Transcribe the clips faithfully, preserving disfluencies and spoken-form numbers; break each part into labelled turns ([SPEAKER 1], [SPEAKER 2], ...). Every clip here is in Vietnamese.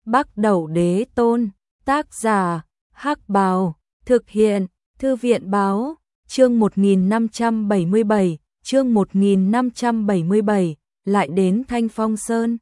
[SPEAKER 1] Bắc Đẩu Đế Tôn, tác giả, Hắc Bào, thực hiện, Thư viện Báo, chương một nghìn năm trăm bảy mươi bảy, chương một nghìn năm trăm bảy mươi bảy, lại đến Thanh Phong Sơn.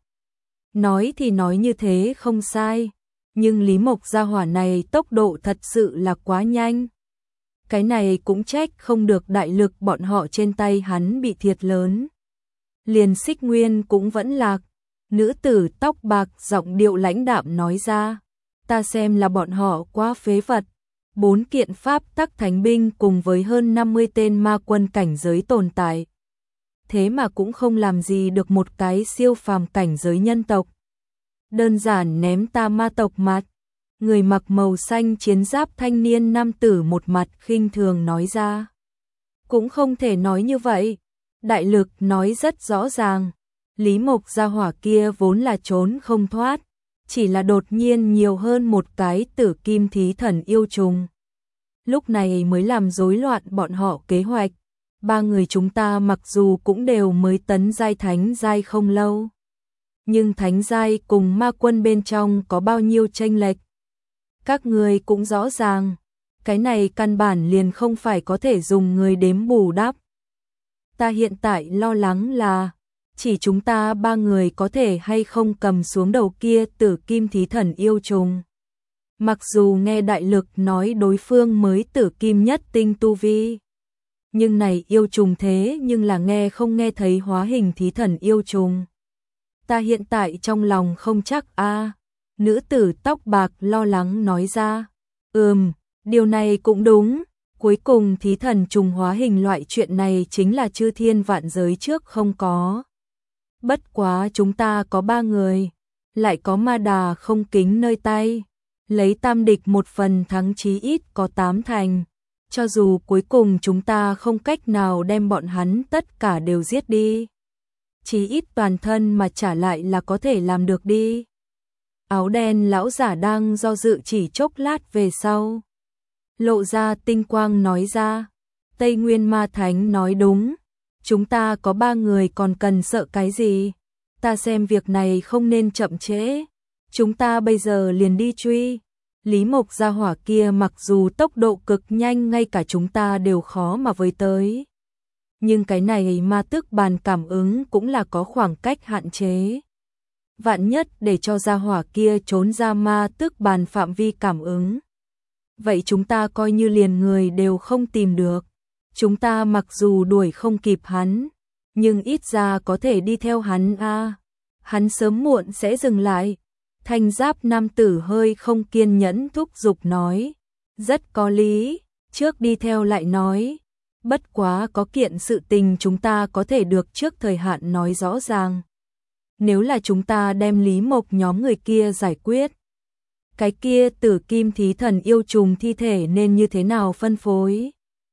[SPEAKER 1] Nói thì nói như thế không sai, nhưng Lý Mộc gia hỏa này tốc độ thật sự là quá nhanh. Cái này cũng trách không được đại lực bọn họ trên tay hắn bị thiệt lớn. Liền Xích Nguyên cũng vẫn lạc. Nữ tử tóc bạc giọng điệu lãnh đạm nói ra, ta xem là bọn họ quá phế vật. Bốn kiện pháp tắc thánh binh cùng với hơn năm mươi tên ma quân cảnh giới tồn tại. Thế mà cũng không làm gì được một cái siêu phàm cảnh giới nhân tộc. Đơn giản ném ta ma tộc mặt. Người mặc màu xanh chiến giáp thanh niên nam tử một mặt khinh thường nói ra. Cũng không thể nói như vậy. Đại lực nói rất rõ ràng. Lý Mộc gia hỏa kia vốn là trốn không thoát. Chỉ là đột nhiên nhiều hơn một cái tử kim thí thần yêu trùng. Lúc này mới làm rối loạn bọn họ kế hoạch. Ba người chúng ta mặc dù cũng đều mới tấn giai thánh giai không lâu. Nhưng thánh giai cùng ma quân bên trong có bao nhiêu chênh lệch. Các người cũng rõ ràng. Cái này căn bản liền không phải có thể dùng người đếm bù đắp. Ta hiện tại lo lắng là chỉ chúng ta ba người có thể hay không cầm xuống đầu kia tử kim thí thần yêu trùng. Mặc dù nghe đại lực nói đối phương mới tử kim nhất tinh tu vi. Nhưng này yêu trùng thế nhưng là nghe không nghe thấy hóa hình thí thần yêu trùng. Ta hiện tại trong lòng không chắc a. À. Nữ tử tóc bạc lo lắng nói ra. Ừm, điều này cũng đúng. Cuối cùng thí thần trùng hóa hình loại chuyện này chính là chư thiên vạn giới trước không có. Bất quá chúng ta có ba người, lại có ma đà không kính nơi tay, lấy tam địch một phần thắng chí ít có tám thành, cho dù cuối cùng chúng ta không cách nào đem bọn hắn tất cả đều giết đi. Chí ít toàn thân mà trả lại là có thể làm được đi. Áo đen lão giả đang do dự chỉ chốc lát về sau. Lộ ra tinh quang nói ra, Tây Nguyên Ma Thánh nói đúng. Chúng ta có ba người còn cần sợ cái gì? Ta xem việc này không nên chậm trễ. Chúng ta bây giờ liền đi truy. Lý Mộc gia hỏa kia mặc dù tốc độ cực nhanh ngay cả chúng ta đều khó mà với tới. Nhưng cái này ma tức bàn cảm ứng cũng là có khoảng cách hạn chế. Vạn nhất để cho gia hỏa kia trốn ra ma tức bàn phạm vi cảm ứng. Vậy chúng ta coi như liền người đều không tìm được. Chúng ta mặc dù đuổi không kịp hắn, nhưng ít ra có thể đi theo hắn a. À. Hắn sớm muộn sẽ dừng lại. Thanh giáp nam tử hơi không kiên nhẫn thúc giục nói. Rất có lý, trước đi theo lại nói. Bất quá có kiện sự tình chúng ta có thể được trước thời hạn nói rõ ràng. Nếu là chúng ta đem Lý Mộc nhóm người kia giải quyết. Cái kia tử kim thí thần yêu trùng thi thể nên như thế nào phân phối?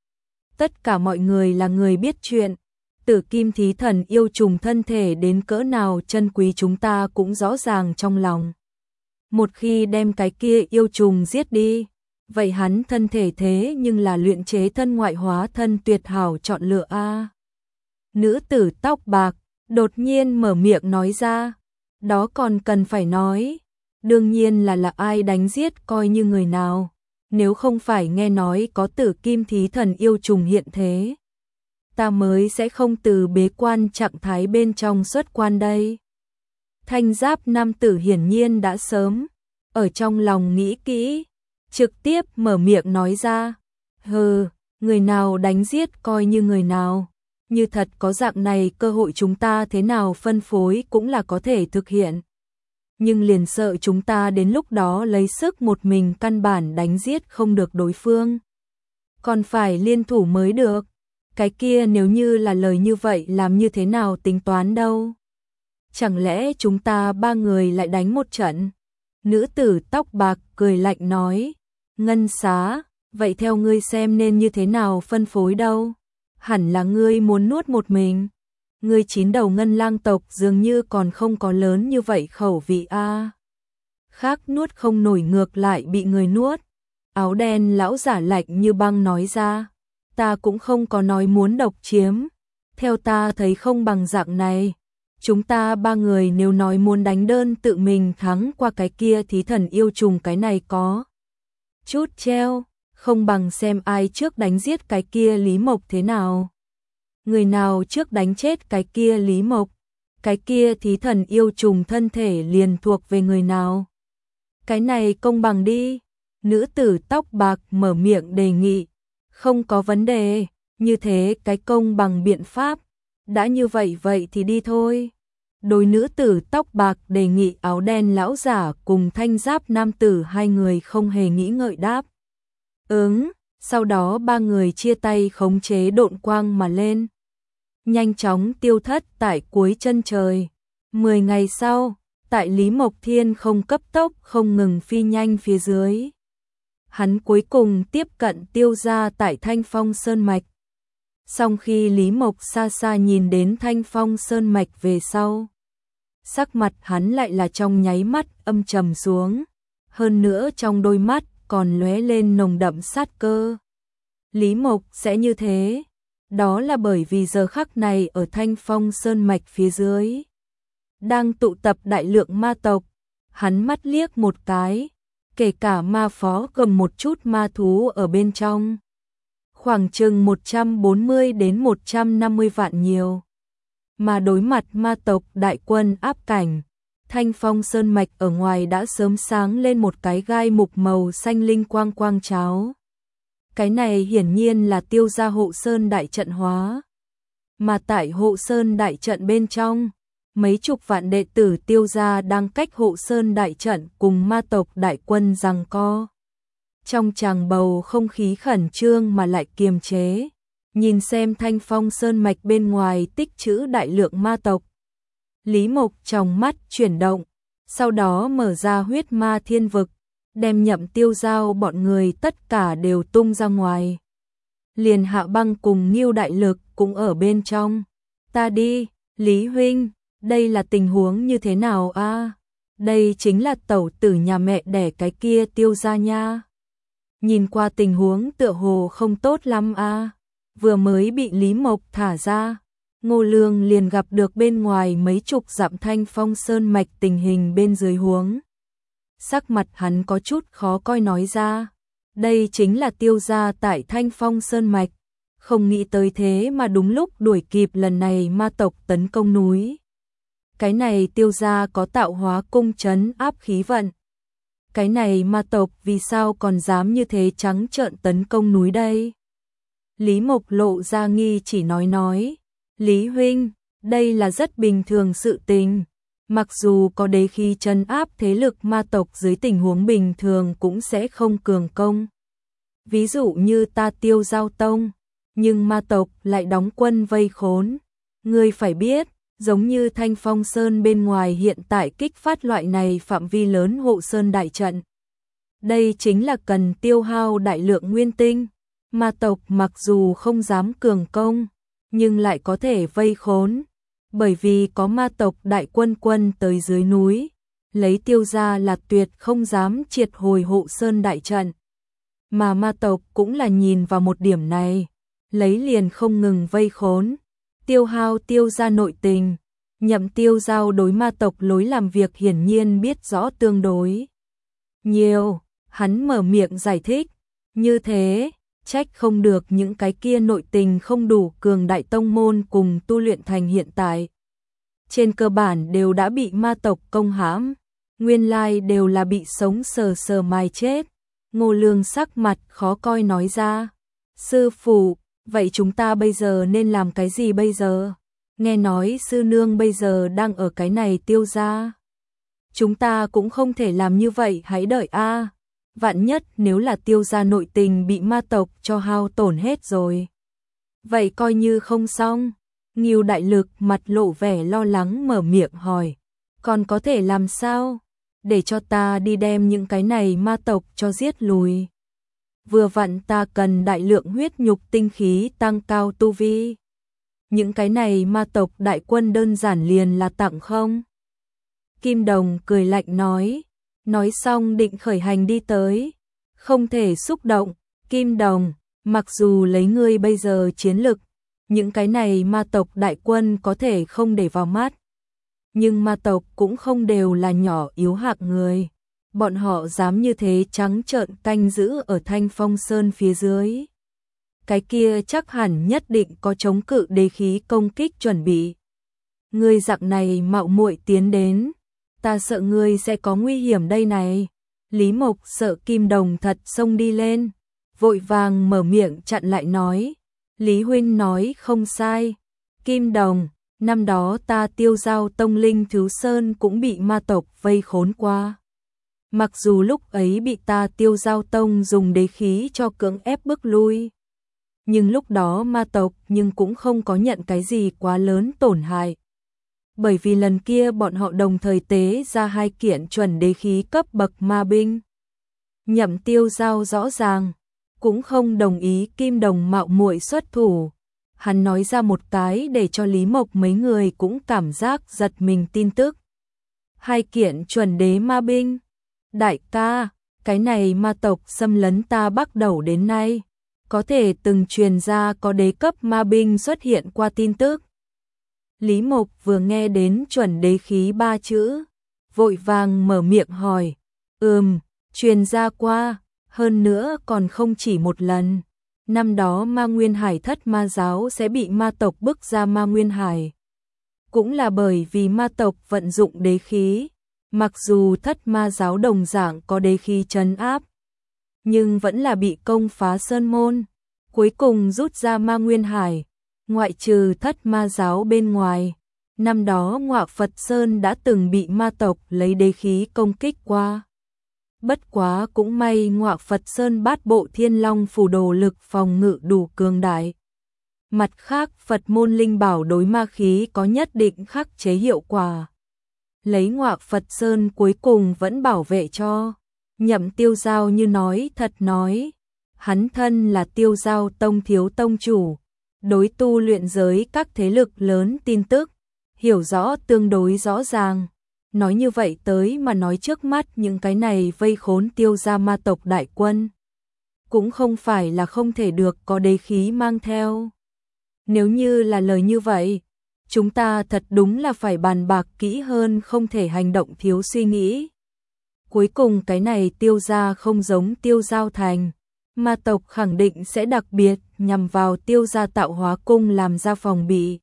[SPEAKER 1] Tất cả mọi người là người biết chuyện, tử kim thí thần yêu trùng thân thể đến cỡ nào chân quý chúng ta cũng rõ ràng trong lòng. Một khi đem cái kia yêu trùng giết đi, vậy hắn thân thể thế nhưng là luyện chế thân ngoại hóa thân tuyệt hảo chọn lựa a. Nữ tử tóc bạc đột nhiên mở miệng nói ra, đó còn cần phải nói, đương nhiên là là ai đánh giết coi như người nào. Nếu không phải nghe nói có tử kim thí thần yêu trùng hiện thế, ta mới sẽ không từ bế quan trạng thái bên trong xuất quan đây. Thanh giáp nam tử hiển nhiên đã sớm, ở trong lòng nghĩ kỹ, trực tiếp mở miệng nói ra. Hừ, người nào đánh giết coi như người nào, như thật có dạng này cơ hội chúng ta thế nào phân phối cũng là có thể thực hiện. Nhưng liền sợ chúng ta đến lúc đó lấy sức một mình căn bản đánh giết không được đối phương. Còn phải liên thủ mới được. Cái kia nếu như là lời như vậy làm như thế nào tính toán đâu. Chẳng lẽ chúng ta ba người lại đánh một trận? Nữ tử tóc bạc cười lạnh nói. Ngân xá, vậy theo ngươi xem nên như thế nào phân phối đâu? Hẳn là ngươi muốn nuốt một mình. Ngươi chín đầu ngân lang tộc dường như còn không có lớn như vậy khẩu vị a. À. Khác nuốt không nổi ngược lại bị người nuốt. Áo đen lão giả lạnh như băng nói ra. Ta cũng không có nói muốn độc chiếm. Theo ta thấy không bằng dạng này. chúng ta ba người nếu nói muốn đánh đơn tự mình thắng qua cái kia thí thần yêu trùng cái này có chút treo, không bằng xem ai trước đánh giết cái kia Lý Mộc thế nào. Người nào trước đánh chết cái kia Lý Mộc, cái kia thí thần yêu trùng thân thể liền thuộc về người nào. Cái này công bằng đi. Nữ tử tóc bạc mở miệng đề nghị. Không có vấn đề, như thế cái công bằng biện pháp. Đã như vậy vậy thì đi thôi. Đôi nữ tử tóc bạc đề nghị áo đen lão giả cùng thanh giáp nam tử hai người không hề nghĩ ngợi đáp. Ứng, sau đó ba người chia tay khống chế độn quang mà lên. Nhanh chóng tiêu thất tại cuối chân trời. Mười ngày sau, tại Lý Mộc Thiên không cấp tốc không ngừng phi nhanh phía dưới. Hắn cuối cùng tiếp cận Tiêu gia tại Thanh Phong Sơn Mạch. Song khi Lý Mộc xa xa nhìn đến Thanh Phong Sơn Mạch về sau, sắc mặt hắn lại là trong nháy mắt âm trầm xuống, hơn nữa trong đôi mắt còn lóe lên nồng đậm sát cơ. Lý Mộc sẽ như thế, đó là bởi vì giờ khắc này ở Thanh Phong Sơn Mạch phía dưới đang tụ tập đại lượng ma tộc. Hắn mắt liếc một cái, kể cả ma phó cầm một chút ma thú ở bên trong, khoảng chừng một trăm bốn mươi đến một trăm năm mươi vạn nhiều. Mà đối mặt ma tộc đại quân áp cảnh, Thanh Phong Sơn Mạch ở ngoài đã sớm sáng lên một cái gai mục màu xanh linh quang quang cháo. Cái này hiển nhiên là Tiêu gia hộ sơn đại trận hóa. Mà tại hộ sơn đại trận bên trong, mấy chục vạn đệ tử Tiêu gia đang cách hộ sơn đại trận cùng ma tộc đại quân giằng co. Trong tràng bầu không khí khẩn trương mà lại kiềm chế, nhìn xem Thanh Phong Sơn Mạch bên ngoài tích trữ đại lượng ma tộc. Lý Mộc trong mắt chuyển động, sau đó mở ra huyết ma thiên vực, đem Nhậm Tiêu Giao bọn người tất cả đều tung ra ngoài. Liền Hạ Băng cùng Ngưu Đại Lực cũng ở bên trong. Ta đi, Lý huynh, đây là tình huống như thế nào a? À? Đây chính là tẩu tử nhà mẹ đẻ cái kia Tiêu gia nha. Nhìn qua tình huống tựa hồ không tốt lắm a. À? Vừa mới bị Lý Mộc thả ra, Ngô Lương liền gặp được bên ngoài mấy chục dặm Thanh Phong Sơn Mạch tình hình bên dưới huống. Sắc mặt hắn có chút khó coi nói ra, đây chính là Tiêu gia tại Thanh Phong Sơn Mạch, không nghĩ tới thế mà đúng lúc đuổi kịp lần này ma tộc tấn công núi. Cái này Tiêu gia có tạo hóa cung trấn áp khí vận. Cái này ma tộc vì sao còn dám như thế trắng trợn tấn công núi đây? Lý Mộc lộ ra nghi chỉ nói nói, Lý huynh, đây là rất bình thường sự tình. Mặc dù có đế khí trấn áp thế lực ma tộc dưới tình huống bình thường cũng sẽ không cường công. Ví dụ như ta Tiêu Giao Tông, nhưng ma tộc lại đóng quân vây khốn. Ngươi phải biết, giống như Thanh Phong Sơn bên ngoài hiện tại kích phát loại này phạm vi lớn hộ sơn đại trận. Đây chính là cần tiêu hao đại lượng nguyên tinh. Ma tộc mặc dù không dám cường công, nhưng lại có thể vây khốn. Bởi vì có ma tộc đại quân quân tới dưới núi, lấy Tiêu gia là tuyệt không dám triệt hồi hộ sơn đại trận. Mà ma tộc cũng là nhìn vào một điểm này, lấy liền không ngừng vây khốn, tiêu hao Tiêu gia nội tình. Nhậm Tiêu Giao đối ma tộc lối làm việc hiển nhiên biết rõ tương đối nhiều, hắn mở miệng giải thích, như thế, trách không được những cái kia nội tình không đủ cường đại tông môn cùng tu luyện thành hiện tại. Trên cơ bản đều đã bị ma tộc công hãm, nguyên lai đều là bị sống sờ sờ mài chết. Ngô Lương sắc mặt khó coi nói ra, sư phụ, vậy chúng ta bây giờ nên làm cái gì bây giờ? Nghe nói sư nương bây giờ đang ở cái này Tiêu gia. Chúng ta cũng không thể làm như vậy, hãy đợi a. Vạn nhất nếu là Tiêu gia nội tình bị ma tộc cho hao tổn hết rồi, vậy coi như không xong. Ngưu Đại Lực mặt lộ vẻ lo lắng mở miệng hỏi, còn có thể làm sao? Để cho ta đi đem những cái này ma tộc cho giết lùi. Vừa vặn ta cần đại lượng huyết nhục tinh khí tăng cao tu vi. Những cái này ma tộc đại quân đơn giản liền là tặng không? Kim Đồng cười lạnh nói, nói xong định khởi hành đi tới. Không thể xúc động, Kim Đồng, mặc dù lấy ngươi bây giờ chiến lực, những cái này ma tộc đại quân có thể không để vào mắt. Nhưng ma tộc cũng không đều là nhỏ yếu hạng người. Bọn họ dám như thế trắng trợn canh giữ ở Thanh Phong Sơn phía dưới. Cái kia chắc hẳn nhất định có chống cự đế khí công kích chuẩn bị. Ngươi dạng này mạo muội tiến đến, ta sợ ngươi sẽ có nguy hiểm đây này. Lý Mộc sợ Kim Đồng thật xông đi lên, vội vàng mở miệng chặn lại nói. Lý huynh nói không sai. Kim Đồng, năm đó ta Tiêu Giao Tông Linh Thứ Sơn cũng bị ma tộc vây khốn qua. Mặc dù lúc ấy bị ta Tiêu Giao Tông dùng đế khí cho cưỡng ép bức lui, nhưng lúc đó ma tộc nhưng cũng không có nhận cái gì quá lớn tổn hại. Bởi vì lần kia bọn họ đồng thời tế ra hai kiện chuẩn đế khí cấp bậc ma binh. Nhậm Tiêu Giao rõ ràng cũng không đồng ý Kim Đồng mạo muội xuất thủ. Hắn nói ra một cái để cho Lý Mộc mấy người cũng cảm giác giật mình tin tức. Hai kiện chuẩn đế ma binh. Đại ca, cái này ma tộc xâm lấn ta Bắc Đầu đến nay, có thể từng truyền ra có đế cấp ma binh xuất hiện qua tin tức. Lý Mộc vừa nghe đến chuẩn đế khí ba chữ, vội vàng mở miệng hỏi. Ừm, truyền ra qua, hơn nữa còn không chỉ một lần. Năm đó Ma Nguyên Hải thất ma giáo sẽ bị ma tộc bức ra Ma Nguyên Hải. Cũng là bởi vì ma tộc vận dụng đế khí. Mặc dù thất ma giáo đồng dạng có đế khí trấn áp, nhưng vẫn là bị công phá sơn môn, cuối cùng rút ra Ma Nguyên Hải. Ngoại trừ thất ma giáo bên ngoài, năm đó Ngọa Phật Sơn đã từng bị ma tộc lấy đế khí công kích qua. Bất quá cũng may Ngọa Phật Sơn bát bộ thiên long phù đồ lực phòng ngự đủ cường đại. Mặt khác Phật môn linh bảo đối ma khí có nhất định khắc chế hiệu quả. Lấy Ngọa Phật Sơn cuối cùng vẫn bảo vệ cho. Nhậm Tiêu Giao như nói thật nói. Hắn thân là Tiêu Giao Tông thiếu tông chủ. Đối tu luyện giới các thế lực lớn tin tức, hiểu rõ tương đối rõ ràng. Nói như vậy tới mà nói trước mắt những cái này vây khốn Tiêu gia ma tộc đại quân. Cũng không phải là không thể được có đế khí mang theo. Nếu như là lời như vậy, chúng ta thật đúng là phải bàn bạc kỹ hơn, không thể hành động thiếu suy nghĩ. Cuối cùng cái này Tiêu gia không giống Tiêu Giao Thành. Ma tộc khẳng định sẽ đặc biệt nhằm vào Tiêu gia tạo hóa cung làm ra phòng bị.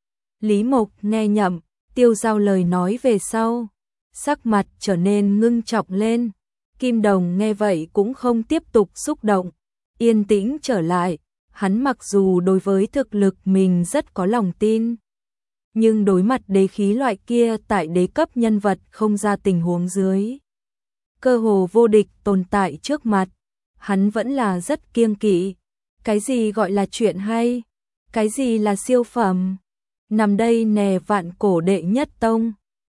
[SPEAKER 1] Lý Mộc nghe Nhậm Tiêu Giao lời nói về sau, sắc mặt trở nên ngưng trọng lên. Kim Đồng nghe vậy cũng không tiếp tục xúc động, yên tĩnh trở lại. Hắn mặc dù đối với thực lực mình rất có lòng tin, nhưng đối mặt đế khí loại kia tại đế cấp nhân vật không ra tình huống dưới, cơ hồ vô địch tồn tại trước mặt, hắn vẫn là rất kiêng kỵ. Cái gì gọi là chuyện hay? Cái gì là siêu phẩm? Nằm đây nè vạn cổ đệ nhất tông,